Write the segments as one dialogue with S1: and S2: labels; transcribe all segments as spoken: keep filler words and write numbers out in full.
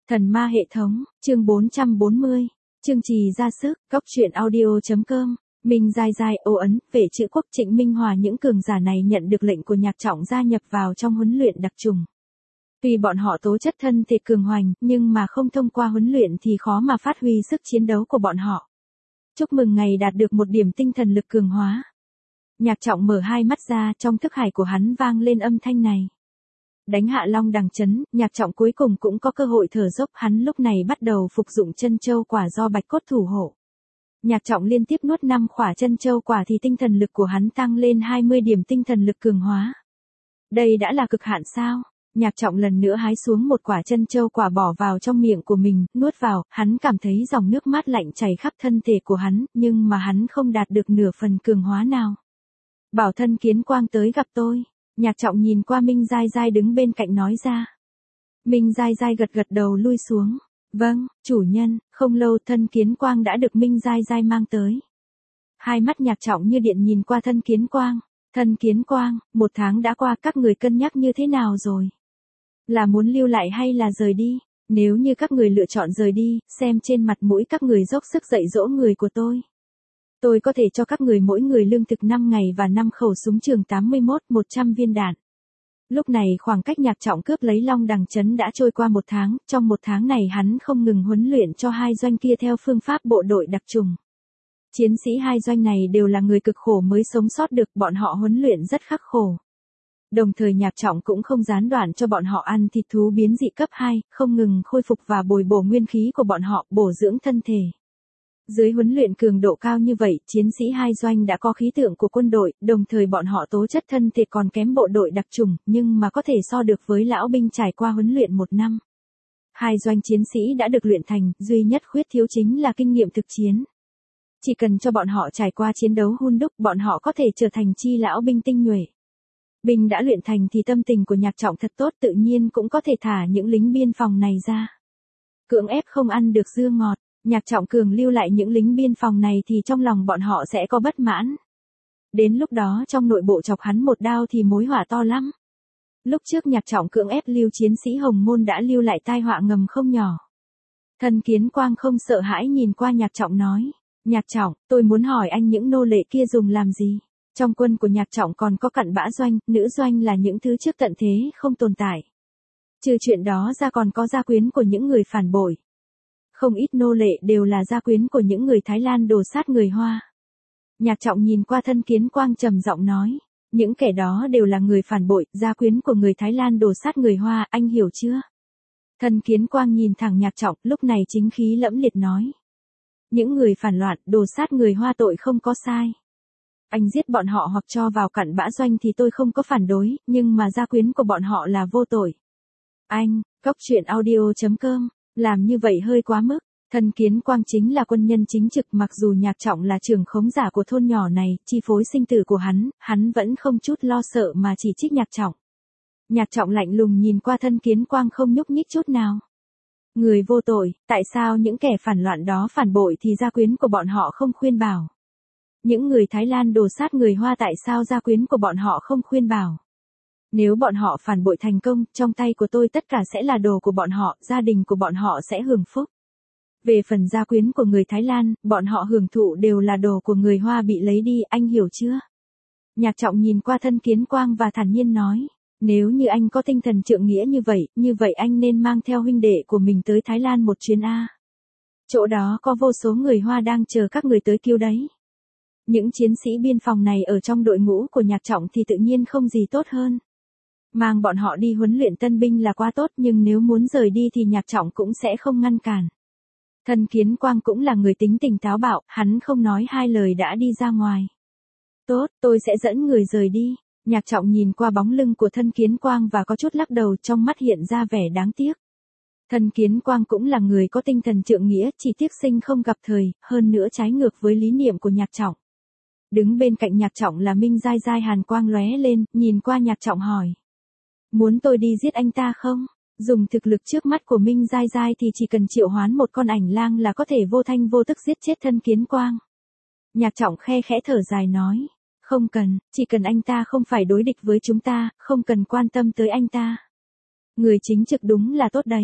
S1: Thần ma hệ thống, chương bốn trăm bốn mươi, chương trì ra sức, góc truyện audio.com, Minh Giai Giai ô ấn, về chữ quốc Trịnh Minh Hòa. Những cường giả này nhận được lệnh của Nhạc Trọng gia nhập vào trong huấn luyện đặc trùng. Tuy bọn họ tố chất thân thể cường hoành, nhưng mà không thông qua huấn luyện thì khó mà phát huy sức chiến đấu của bọn họ. Chúc mừng ngày đạt được một điểm tinh thần lực cường hóa. Nhạc Trọng mở hai mắt ra, trong thức hải của hắn vang lên âm thanh này. Đánh hạ Long Đằng Trấn, Nhạc Trọng cuối cùng cũng có cơ hội thở dốc. Hắn lúc này bắt đầu phục dụng chân châu quả do bạch cốt thủ hộ. Nhạc Trọng liên tiếp nuốt năm khỏa chân châu quả thì tinh thần lực của hắn tăng lên hai mươi điểm tinh thần lực cường hóa. Đây đã là cực hạn sao? Nhạc Trọng lần nữa hái xuống một quả chân châu quả bỏ vào trong miệng của mình, nuốt vào, hắn cảm thấy dòng nước mát lạnh chảy khắp thân thể của hắn, nhưng mà hắn không đạt được nửa phần cường hóa nào. Bảo Thân Kiến Quang tới gặp tôi. Nhạc Trọng nhìn qua Minh Giai Giai đứng bên cạnh nói ra. Minh Giai Giai gật gật đầu lui xuống. Vâng, chủ nhân. Không lâu Thân Kiến Quang đã được Minh Giai Giai mang tới. Hai mắt Nhạc Trọng như điện nhìn qua Thân Kiến Quang. Thân Kiến Quang, một tháng đã qua, các người cân nhắc như thế nào rồi? Là muốn lưu lại hay là rời đi? Nếu như các người lựa chọn rời đi, xem trên mặt mũi các người dốc sức dạy dỗ người của tôi. Tôi có thể cho các người mỗi người lương thực năm ngày và năm khẩu súng trường tám mươi mốt, một trăm viên đạn. Lúc này khoảng cách Nhạc Trọng cướp lấy Long Đằng Trấn đã trôi qua một tháng, trong một tháng này hắn không ngừng huấn luyện cho hai doanh kia theo phương pháp bộ đội đặc trùng. Chiến sĩ hai doanh này đều là người cực khổ mới sống sót được, bọn họ huấn luyện rất khắc khổ. Đồng thời Nhạc Trọng cũng không gián đoạn cho bọn họ ăn thịt thú biến dị cấp hai, không ngừng khôi phục và bồi bổ nguyên khí của bọn họ, bổ dưỡng thân thể. Dưới huấn luyện cường độ cao như vậy, chiến sĩ hai doanh đã có khí tượng của quân đội, đồng thời bọn họ tố chất thân thể còn kém bộ đội đặc trùng, nhưng mà có thể so được với lão binh trải qua huấn luyện một năm. Hai doanh chiến sĩ đã được luyện thành, duy nhất khuyết thiếu chính là kinh nghiệm thực chiến. Chỉ cần cho bọn họ trải qua chiến đấu hun đúc, bọn họ có thể trở thành chi lão binh tinh nhuệ. Binh đã luyện thành thì tâm tình của Nhạc Trọng thật tốt, tự nhiên cũng có thể thả những lính biên phòng này ra. Cưỡng ép không ăn được dưa ngọt. Nhạc Trọng cường lưu lại những lính biên phòng này thì trong lòng bọn họ sẽ có bất mãn. Đến lúc đó trong nội bộ chọc hắn một đao thì mối họa to lắm. Lúc trước Nhạc Trọng cưỡng ép lưu chiến sĩ Hồng Môn đã lưu lại tai họa ngầm không nhỏ. Thân Kiến Quang không sợ hãi nhìn qua Nhạc Trọng nói. Nhạc Trọng, tôi muốn hỏi anh những nô lệ kia dùng làm gì? Trong quân của Nhạc Trọng còn có cặn bã doanh, nữ doanh là những thứ trước tận thế không tồn tại. Trừ chuyện đó ra còn có gia quyến của những người phản bội. Không ít nô lệ đều là gia quyến của những người Thái Lan đồ sát người Hoa. Nhạc Trọng nhìn qua Thân Kiến Quang trầm giọng nói. Những kẻ đó đều là người phản bội, gia quyến của người Thái Lan đồ sát người Hoa, anh hiểu chưa? Thân Kiến Quang nhìn thẳng Nhạc Trọng, lúc này chính khí lẫm liệt nói. Những người phản loạn, đồ sát người Hoa tội không có sai. Anh giết bọn họ hoặc cho vào cặn bã doanh thì tôi không có phản đối, nhưng mà gia quyến của bọn họ là vô tội. Anh, góc truyện audio.com. Làm như vậy hơi quá mức. Thân Kiến Quang chính là quân nhân chính trực, mặc dù Nhạc Trọng là trưởng khống giả của thôn nhỏ này, chi phối sinh tử của hắn, hắn vẫn không chút lo sợ mà chỉ trích Nhạc Trọng. Nhạc Trọng lạnh lùng nhìn qua Thân Kiến Quang không nhúc nhích chút nào. Người vô tội, tại sao những kẻ phản loạn đó phản bội thì gia quyến của bọn họ không khuyên bảo? Những người Thái Lan đồ sát người Hoa tại sao gia quyến của bọn họ không khuyên bảo? Nếu bọn họ phản bội thành công, trong tay của tôi tất cả sẽ là đồ của bọn họ, gia đình của bọn họ sẽ hưởng phúc. Về phần gia quyến của người Thái Lan, bọn họ hưởng thụ đều là đồ của người Hoa bị lấy đi, anh hiểu chưa? Nhạc Trọng nhìn qua Thân Kiến Quang và thản nhiên nói, nếu như anh có tinh thần trượng nghĩa như vậy, như vậy anh nên mang theo huynh đệ của mình tới Thái Lan một chuyến A. Chỗ đó có vô số người Hoa đang chờ các người tới cứu đấy. Những chiến sĩ biên phòng này ở trong đội ngũ của Nhạc Trọng thì tự nhiên không gì tốt hơn. Mang bọn họ đi huấn luyện tân binh là quá tốt, nhưng nếu muốn rời đi thì Nhạc Trọng cũng sẽ không ngăn cản. Thân Kiến Quang cũng là người tính tình táo bạo, hắn không nói hai lời đã đi ra ngoài. Tốt, tôi sẽ dẫn người rời đi. Nhạc Trọng nhìn qua bóng lưng của Thân Kiến Quang và có chút lắc đầu, trong mắt hiện ra vẻ đáng tiếc. Thân Kiến Quang cũng là người có tinh thần trượng nghĩa, chỉ tiếc sinh không gặp thời, hơn nữa trái ngược với lý niệm của Nhạc Trọng. Đứng bên cạnh Nhạc Trọng là Minh Giai Giai, hàn quang lóe lên, nhìn qua Nhạc Trọng hỏi. Muốn tôi đi giết anh ta không? Dùng thực lực trước mắt của Minh Giai Giai thì chỉ cần triệu hoán một con ảnh lang là có thể vô thanh vô tức giết chết Thân Kiến Quang. Nhạc Trọng khe khẽ thở dài nói. Không cần, chỉ cần anh ta không phải đối địch với chúng ta, không cần quan tâm tới anh ta. Người chính trực đúng là tốt đấy.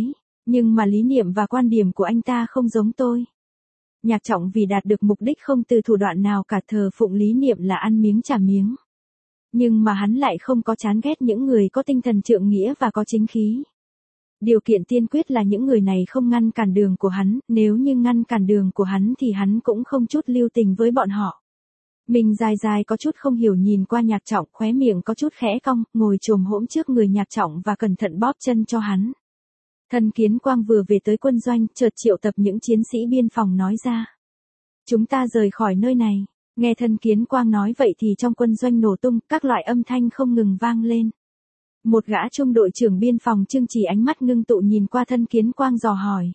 S1: Nhưng mà lý niệm và quan điểm của anh ta không giống tôi. Nhạc Trọng vì đạt được mục đích không từ thủ đoạn nào cả, thờ phụng lý niệm là ăn miếng trả miếng. Nhưng mà hắn lại không có chán ghét những người có tinh thần trượng nghĩa và có chính khí. Điều kiện tiên quyết là những người này không ngăn cản đường của hắn, nếu như ngăn cản đường của hắn thì hắn cũng không chút lưu tình với bọn họ. Mình dài dài có chút không hiểu nhìn qua Nhạc Trọng, khóe miệng có chút khẽ cong, ngồi chồm hổm trước người Nhạc Trọng và cẩn thận bóp chân cho hắn. Thân Kiến Quang vừa về tới quân doanh, chợt triệu tập những chiến sĩ biên phòng nói ra. Chúng ta rời khỏi nơi này. Nghe Thân Kiến Quang nói vậy thì trong quân doanh nổ tung, các loại âm thanh không ngừng vang lên. Một gã trung đội trưởng biên phòng Trương Trì ánh mắt ngưng tụ nhìn qua Thân Kiến Quang dò hỏi.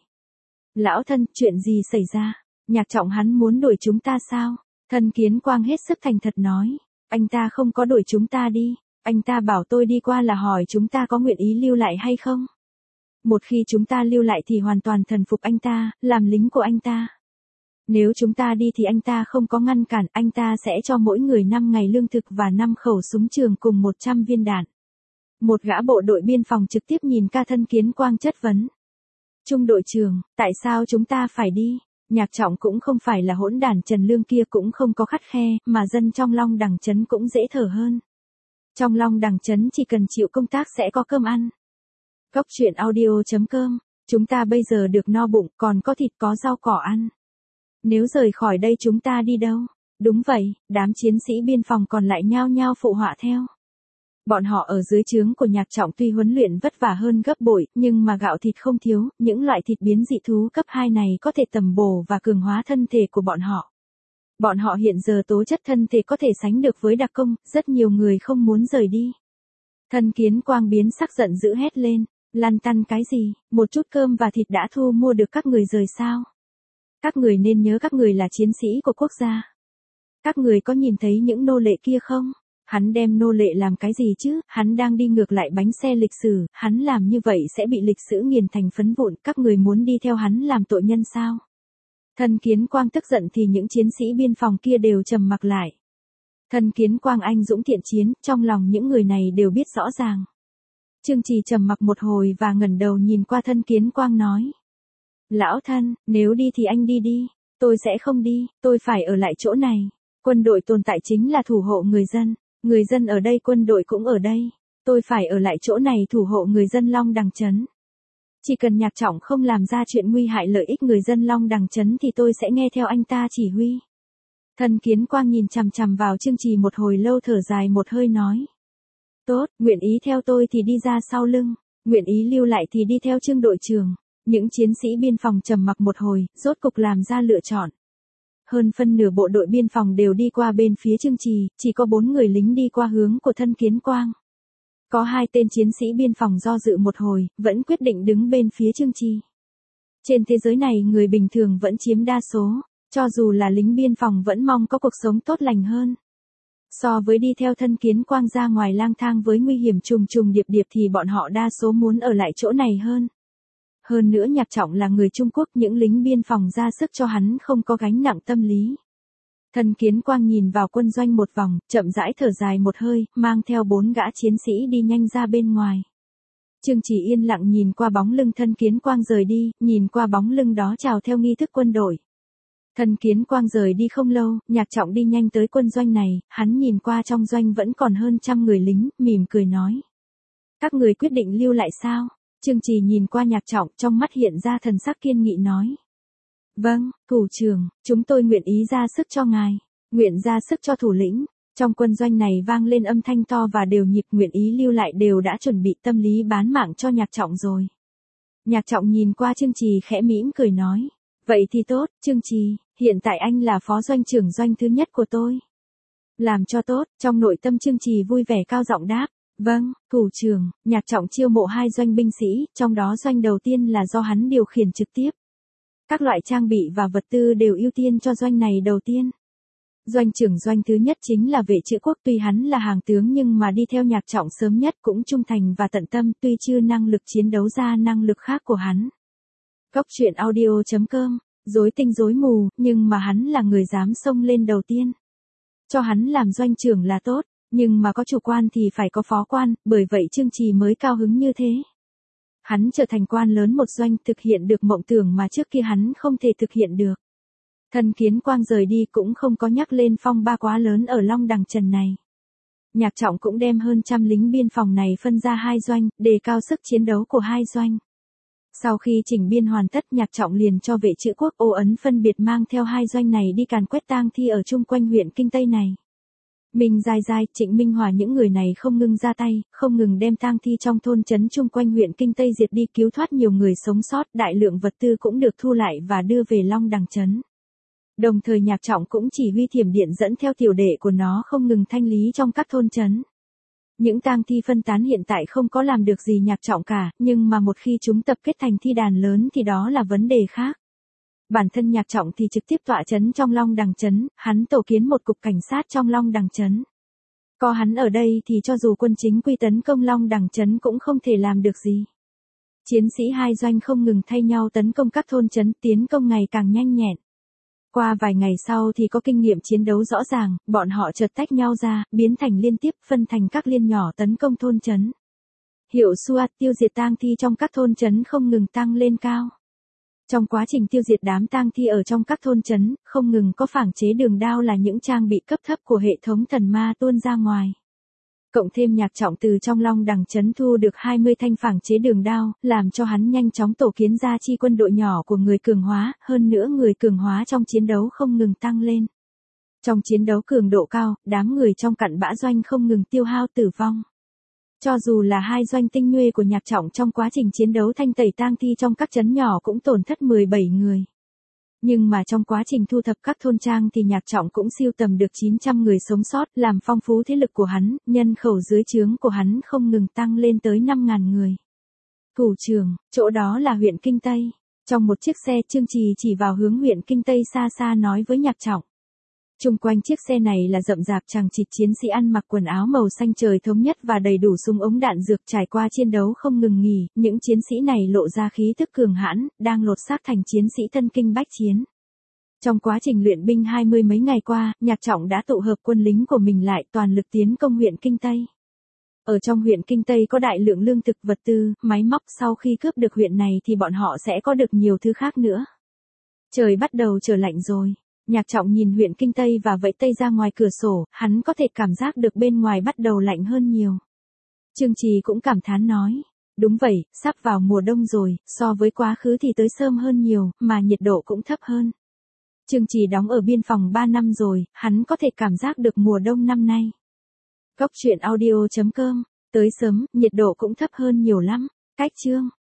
S1: Lão Thân, chuyện gì xảy ra? Nhạc Trọng hắn muốn đuổi chúng ta sao? Thân Kiến Quang hết sức thành thật nói. Anh ta không có đuổi chúng ta đi. Anh ta bảo tôi đi qua là hỏi chúng ta có nguyện ý lưu lại hay không? Một khi chúng ta lưu lại thì hoàn toàn thần phục anh ta, làm lính của anh ta. Nếu chúng ta đi thì anh ta không có ngăn cản, anh ta sẽ cho mỗi người năm ngày lương thực và năm khẩu súng trường cùng một trăm viên đạn. Một gã bộ đội biên phòng trực tiếp nhìn ca Thân Kiến Quang chất vấn. Trung đội trưởng, tại sao chúng ta phải đi? Nhạc Trọng cũng không phải là hỗn đản Trần Lương kia, cũng không có khắt khe, mà dân trong Long Đằng Trấn cũng dễ thở hơn. Trong Long Đằng Trấn chỉ cần chịu công tác sẽ có cơm ăn. Góc truyện audio chấm com, chúng ta bây giờ được no bụng, còn có thịt có rau cỏ ăn. Nếu rời khỏi đây chúng ta đi đâu? Đúng vậy, đám chiến sĩ biên phòng còn lại nhao nhao phụ họa theo. Bọn họ ở dưới trướng của Nhạc Trọng tuy huấn luyện vất vả hơn gấp bội, nhưng mà gạo thịt không thiếu, những loại thịt biến dị thú cấp hai này có thể tầm bổ và cường hóa thân thể của bọn họ. Bọn họ hiện giờ tố chất thân thể có thể sánh được với đặc công, rất nhiều người không muốn rời đi. Thân Kiến Quang biến sắc giận dữ hét lên, lăn tăn cái gì, một chút cơm và thịt đã thu mua được các người rời sao? Các người nên nhớ các người là chiến sĩ của quốc gia. Các người có nhìn thấy những nô lệ kia không? Hắn đem nô lệ làm cái gì chứ? Hắn đang đi ngược lại bánh xe lịch sử, hắn làm như vậy sẽ bị lịch sử nghiền thành phấn vụn, các người muốn đi theo hắn làm tội nhân sao? Thân Kiến Quang tức giận thì những chiến sĩ biên phòng kia đều trầm mặc lại. Thân Kiến Quang anh dũng thiện chiến, trong lòng những người này đều biết rõ ràng. Trương Trì trầm mặc một hồi và ngẩng đầu nhìn qua Thân Kiến Quang nói. Lão Thân, nếu đi thì anh đi đi, tôi sẽ không đi, tôi phải ở lại chỗ này. Quân đội tồn tại chính là thủ hộ người dân, người dân ở đây quân đội cũng ở đây. Tôi phải ở lại chỗ này thủ hộ người dân Long Đằng Trấn. Chỉ cần Nhạc Trọng không làm ra chuyện nguy hại lợi ích người dân Long Đằng Trấn thì tôi sẽ nghe theo anh ta chỉ huy. Thân Kiến Quang nhìn chằm chằm vào Trương Trì một hồi lâu thở dài một hơi nói. Tốt, nguyện ý theo tôi thì đi ra sau lưng, nguyện ý lưu lại thì đi theo Trương đội trưởng. Những chiến sĩ biên phòng trầm mặc một hồi, rốt cục làm ra lựa chọn. Hơn phân nửa bộ đội biên phòng đều đi qua bên phía Trương Trì, chỉ có bốn người lính đi qua hướng của Thân Kiến Quang. Có hai tên chiến sĩ biên phòng do dự một hồi, vẫn quyết định đứng bên phía Trương Trì. Trên thế giới này người bình thường vẫn chiếm đa số, cho dù là lính biên phòng vẫn mong có cuộc sống tốt lành hơn. So với đi theo Thân Kiến Quang ra ngoài lang thang với nguy hiểm trùng trùng điệp điệp thì bọn họ đa số muốn ở lại chỗ này hơn. Hơn nữa Nhạc Trọng là người Trung Quốc, những lính biên phòng ra sức cho hắn không có gánh nặng tâm lý. Thân Kiến Quang nhìn vào quân doanh một vòng, chậm rãi thở dài một hơi, mang theo bốn gã chiến sĩ đi nhanh ra bên ngoài. Trương Chỉ yên lặng nhìn qua bóng lưng Thân Kiến Quang rời đi, nhìn qua bóng lưng đó chào theo nghi thức quân đội. Thân Kiến Quang rời đi không lâu, Nhạc Trọng đi nhanh tới quân doanh này, hắn nhìn qua trong doanh vẫn còn hơn trăm người lính, mỉm cười nói. Các người quyết định lưu lại sao? Trương Trì nhìn qua Nhạc Trọng, trong mắt hiện ra thần sắc kiên nghị nói. Vâng, thủ trưởng, chúng tôi nguyện ý ra sức cho ngài, nguyện ra sức cho thủ lĩnh. Trong quân doanh này vang lên âm thanh to và đều nhịp, nguyện ý lưu lại đều đã chuẩn bị tâm lý bán mạng cho Nhạc Trọng rồi. Nhạc Trọng nhìn qua Trương Trì khẽ mỉm cười nói. Vậy thì tốt, Trương Trì, hiện tại anh là phó doanh trưởng doanh thứ nhất của tôi. Làm cho tốt, trong nội tâm Trương Trì vui vẻ cao giọng đáp. Vâng, thủ trưởng. Nhạc Trọng chiêu mộ hai doanh binh sĩ, trong đó doanh đầu tiên là do hắn điều khiển trực tiếp. Các loại trang bị và vật tư đều ưu tiên cho doanh này đầu tiên. Doanh trưởng doanh thứ nhất chính là Vệ Trữ Quốc, tuy hắn là hàng tướng nhưng mà đi theo Nhạc Trọng sớm nhất cũng trung thành và tận tâm, tuy chưa năng lực chiến đấu ra năng lực khác của hắn. Góc truyện audio chấm com, rối tinh rối mù, nhưng mà hắn là người dám xông lên đầu tiên. Cho hắn làm doanh trưởng là tốt, nhưng mà có chủ quan thì phải có phó quan, bởi vậy Trương Trì mới cao hứng như thế. Hắn trở thành quan lớn một doanh, thực hiện được mộng tưởng mà trước kia hắn không thể thực hiện được. Thân Kiến Quang rời đi cũng không có nhắc lên phong ba quá lớn ở Long Đằng Trần này. Nhạc Trọng cũng đem hơn trăm lính biên phòng này phân ra hai doanh, đề cao sức chiến đấu của hai doanh. Sau khi chỉnh biên hoàn tất, Nhạc Trọng liền cho vệ trữ quốc Ô Ấn phân biệt mang theo hai doanh này đi càn quét tang thi ở chung quanh huyện Kinh Tây này. Minh Giai Giai, Trịnh Minh Hòa những người này không ngừng ra tay, không ngừng đem tang thi trong thôn trấn chung quanh huyện Kinh Tây diệt đi, cứu thoát nhiều người sống sót, đại lượng vật tư cũng được thu lại và đưa về Long Đằng trấn. Đồng thời Nhạc Trọng cũng chỉ huy thiểm điện dẫn theo tiểu đệ của nó không ngừng thanh lý trong các thôn trấn. Những tang thi phân tán hiện tại không có làm được gì Nhạc Trọng cả, nhưng mà một khi chúng tập kết thành thi đàn lớn thì đó là vấn đề khác. Bản thân Nhạc Trọng thì trực tiếp tọa trấn trong Long Đằng trấn, hắn tổ kiến một cục cảnh sát trong Long Đằng trấn. Có hắn ở đây thì cho dù quân chính quy tấn công Long Đằng trấn cũng không thể làm được gì. Chiến sĩ hai doanh không ngừng thay nhau tấn công các thôn trấn, tiến công ngày càng nhanh nhẹn. Qua vài ngày sau thì có kinh nghiệm chiến đấu rõ ràng, bọn họ chợt tách nhau ra, biến thành liên tiếp, phân thành các liên nhỏ tấn công thôn trấn. Hiệu suất tiêu diệt tang thi trong các thôn trấn không ngừng tăng lên cao. Trong quá trình tiêu diệt đám tang thi ở trong các thôn trấn, không ngừng có phảng chế đường đao là những trang bị cấp thấp của hệ thống thần ma tuôn ra ngoài. Cộng thêm Nhạc Trọng từ trong Long Đằng trấn thu được hai mươi thanh phảng chế đường đao, làm cho hắn nhanh chóng tổ kiến ra chi quân đội nhỏ của người cường hóa, hơn nữa người cường hóa trong chiến đấu không ngừng tăng lên. Trong chiến đấu cường độ cao, đám người trong cặn bã doanh không ngừng tiêu hao tử vong. Cho dù là hai doanh tinh nhuệ của Nhạc Trọng trong quá trình chiến đấu thanh tẩy tang thi trong các trấn nhỏ cũng tổn thất mười bảy người. Nhưng mà trong quá trình thu thập các thôn trang thì Nhạc Trọng cũng siêu tầm được chín trăm người sống sót, làm phong phú thế lực của hắn, nhân khẩu dưới trướng của hắn không ngừng tăng lên tới năm nghìn người. Thủ trưởng, chỗ đó là huyện Kinh Tây. Trong một chiếc xe, Trương Trì chỉ vào hướng huyện Kinh Tây xa xa nói với Nhạc Trọng. Chung quanh chiếc xe này là rậm rạp chằng chịt chiến sĩ ăn mặc quần áo màu xanh trời thống nhất và đầy đủ súng ống đạn dược, trải qua chiến đấu không ngừng nghỉ, những chiến sĩ này lộ ra khí thức cường hãn, đang lột xác thành chiến sĩ thân kinh bách chiến. Trong quá trình luyện binh hai mươi mấy ngày qua, Nhạc Trọng đã tụ hợp quân lính của mình lại, toàn lực tiến công huyện Kinh Tây. Ở trong huyện Kinh Tây có đại lượng lương thực, vật tư, máy móc, sau khi cướp được huyện này thì bọn họ sẽ có được nhiều thứ khác nữa. Trời bắt đầu trở lạnh rồi. Nhạc Trọng nhìn huyện Kinh Tây và vẫy tay ra ngoài cửa sổ, hắn có thể cảm giác được bên ngoài bắt đầu lạnh hơn nhiều. Trương Trì cũng cảm thán nói, đúng vậy, sắp vào mùa đông rồi, so với quá khứ thì tới sớm hơn nhiều, mà nhiệt độ cũng thấp hơn. Trương Trì đóng ở biên phòng ba năm rồi, hắn có thể cảm giác được mùa đông năm nay. Góc truyện audio chấm com, tới sớm, nhiệt độ cũng thấp hơn nhiều lắm, cách chương.